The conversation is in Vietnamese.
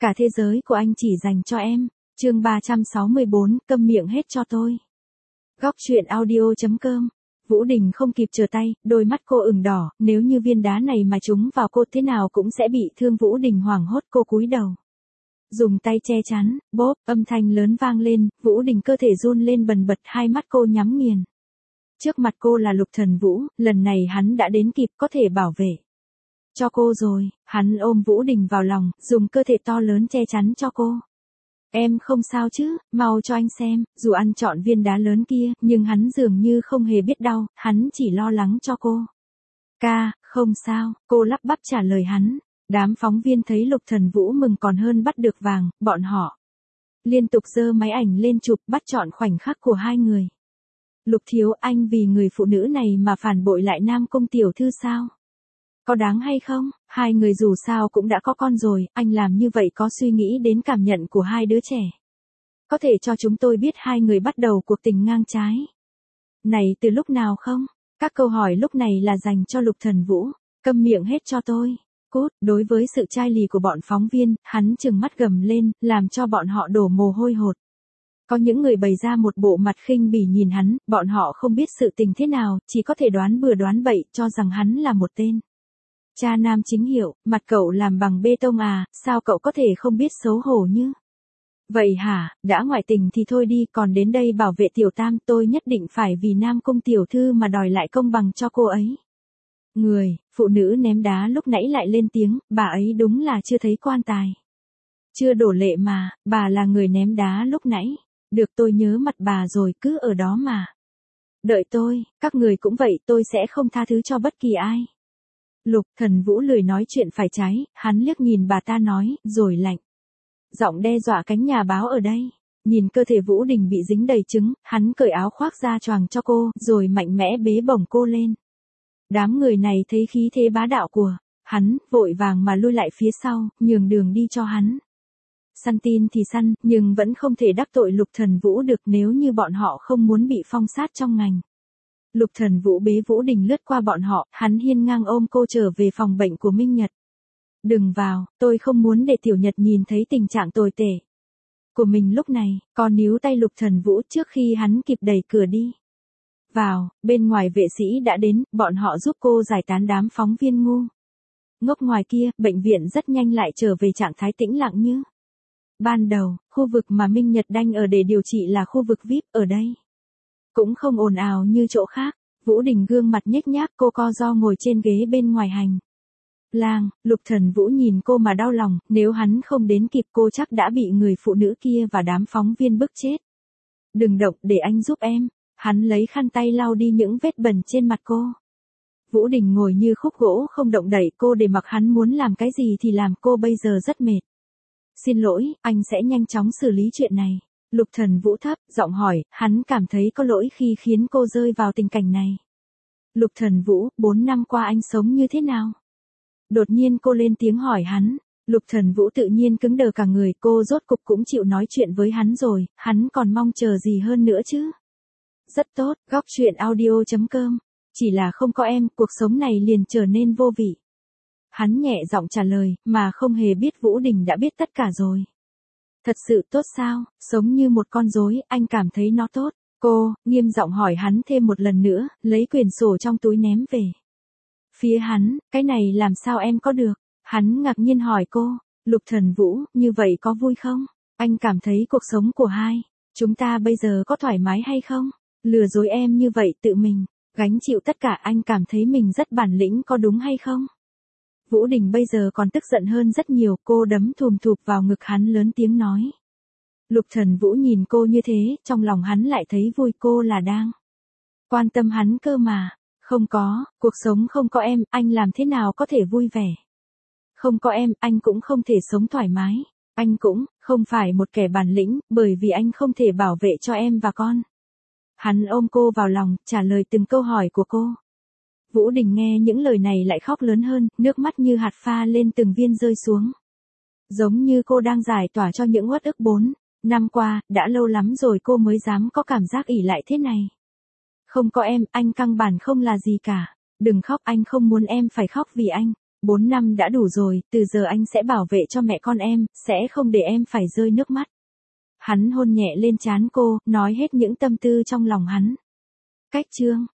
Cả thế giới của anh chỉ dành cho em. Chương 364, câm miệng hết cho tôi. Góc truyện audio.com. Vũ Đình không kịp trở tay, đôi mắt cô ửng đỏ, nếu như viên đá này mà trúng vào cô thế nào cũng sẽ bị thương. Vũ Đình hoảng hốt, cô cúi đầu, dùng tay che chắn, bốp, âm thanh lớn vang lên, Vũ Đình cơ thể run lên bần bật, hai mắt cô nhắm nghiền. Trước mặt cô là Lục Thần Vũ, lần này hắn đã đến kịp, có thể bảo vệ cho cô rồi. Hắn ôm Vũ Đình vào lòng, dùng cơ thể to lớn che chắn cho cô. Em không sao chứ, mau cho anh xem. Dù ăn trọn viên đá lớn kia, nhưng hắn dường như không hề biết đau, hắn chỉ lo lắng cho cô. Ca, không sao, cô lắp bắp trả lời hắn. Đám phóng viên thấy Lục Thần Vũ mừng còn hơn bắt được vàng, bọn họ liên tục giơ máy ảnh lên chụp, bắt trọn khoảnh khắc của hai người. Lục thiếu, anh vì người phụ nữ này mà phản bội lại Nam Cung tiểu thư sao? Có đáng hay không? Hai người dù sao cũng đã có con rồi, anh làm như vậy có suy nghĩ đến cảm nhận của hai đứa trẻ? Có thể cho chúng tôi biết hai người bắt đầu cuộc tình ngang trái này từ lúc nào không? Các câu hỏi lúc này là dành cho Lục Thần Vũ. Câm miệng hết cho tôi. Cút. Đối với sự chai lì của bọn phóng viên, hắn trừng mắt gầm lên, làm cho bọn họ đổ mồ hôi hột. Có những người bày ra một bộ mặt khinh bỉ nhìn hắn, bọn họ không biết sự tình thế nào, chỉ có thể đoán bừa đoán bậy, cho rằng hắn là một tên cha nam chính hiệu. Mặt cậu làm bằng bê tông à, sao cậu có thể không biết xấu hổ như vậy hả? Đã ngoại tình thì thôi đi, còn đến đây bảo vệ tiểu tam, tôi nhất định phải vì Nam Cung tiểu thư mà đòi lại công bằng cho cô ấy. Phụ nữ ném đá lúc nãy lại lên tiếng, bà ấy đúng là chưa thấy quan tài chưa đổ lệ mà, bà là người ném đá lúc nãy. Được, tôi nhớ mặt bà rồi, cứ ở đó mà đợi tôi, các người cũng vậy, tôi sẽ không tha thứ cho bất kỳ ai. Lục Thần Vũ lười nói chuyện phải trái, hắn liếc nhìn bà ta nói, rồi lạnh giọng đe dọa cánh nhà báo ở đây. Nhìn cơ thể Vũ Đình bị dính đầy trứng, hắn cởi áo khoác ra choàng cho cô, rồi mạnh mẽ bế bổng cô lên. Đám người này thấy khí thế bá đạo của hắn, vội vàng mà lui lại phía sau, nhường đường đi cho hắn. Săn tin thì săn, nhưng vẫn không thể đắc tội Lục Thần Vũ được, nếu như bọn họ không muốn bị phong sát trong ngành. Lục Thần Vũ bế Vũ Đình lướt qua bọn họ, hắn hiên ngang ôm cô trở về phòng bệnh của Minh Nhật. Đừng vào, tôi không muốn để Tiểu Nhật nhìn thấy tình trạng tồi tệ của mình lúc này. Còn níu tay Lục Thần Vũ trước khi hắn kịp đẩy cửa đi vào. Bên ngoài vệ sĩ đã đến, bọn họ giúp cô giải tán đám phóng viên ngu ngốc ngoài kia. Bệnh viện rất nhanh lại trở về trạng thái tĩnh lặng như ban đầu. Khu vực mà Minh Nhật đanh ở để điều trị là khu vực VIP, ở đây cũng không ồn ào như chỗ khác. Vũ Đình gương mặt nhếch nhác, cô co ro ngồi trên ghế bên ngoài hành lang. Lục Thần Vũ nhìn cô mà đau lòng, nếu hắn không đến kịp cô chắc đã bị người phụ nữ kia và đám phóng viên bức chết. Đừng động, để anh giúp em. Hắn lấy khăn tay lau đi những vết bẩn trên mặt cô. Vũ Đình ngồi như khúc gỗ không động đậy, cô để mặc hắn muốn làm cái gì thì làm, cô bây giờ rất mệt. Xin lỗi, anh sẽ nhanh chóng xử lý chuyện này. Lục Thần Vũ thấp giọng hỏi, hắn cảm thấy có lỗi khi khiến cô rơi vào tình cảnh này. Lục Thần Vũ, 4 năm qua anh sống như thế nào? Đột nhiên cô lên tiếng hỏi hắn. Lục Thần Vũ tự nhiên cứng đờ cả người, cô rốt cục cũng chịu nói chuyện với hắn rồi, hắn còn mong chờ gì hơn nữa chứ? Rất tốt, góc truyện audio.com. Chỉ là không có em, cuộc sống này liền trở nên vô vị. Hắn nhẹ giọng trả lời, mà không hề biết Vũ Đình đã biết tất cả rồi. Thật sự tốt sao? Sống như một con rối, anh cảm thấy nó tốt. Cô nghiêm giọng hỏi hắn thêm một lần nữa, lấy quyển sổ trong túi ném về phía hắn. Cái này làm sao em có được? Hắn ngạc nhiên hỏi cô. Lục Thần Vũ, như vậy có vui không? Anh cảm thấy cuộc sống của hai chúng ta bây giờ có thoải mái hay không? Lừa dối em như vậy, tự mình gánh chịu tất cả, anh cảm thấy mình rất bản lĩnh, có đúng hay không? Vũ Đình bây giờ còn tức giận hơn rất nhiều, cô đấm thùm thụp vào ngực hắn lớn tiếng nói. Lục Thần Vũ nhìn cô như thế, trong lòng hắn lại thấy vui, cô là đang quan tâm hắn cơ mà. Không có, cuộc sống không có em, anh làm thế nào có thể vui vẻ? Không có em, anh cũng không thể sống thoải mái. Anh cũng không phải một kẻ bản lĩnh, bởi vì anh không thể bảo vệ cho em và con. Hắn ôm cô vào lòng, trả lời từng câu hỏi của cô. Vũ Đình nghe những lời này lại khóc lớn hơn, nước mắt như hạt pha lên từng viên rơi xuống. Giống như cô đang giải tỏa cho những uất ức 4 năm qua, đã lâu lắm rồi cô mới dám có cảm giác ỷ lại thế này. Không có em, anh căn bản không là gì cả. Đừng khóc, anh không muốn em phải khóc vì anh. 4 năm đã đủ rồi, từ giờ anh sẽ bảo vệ cho mẹ con em, sẽ không để em phải rơi nước mắt. Hắn hôn nhẹ lên trán cô, nói hết những tâm tư trong lòng hắn. Cách chương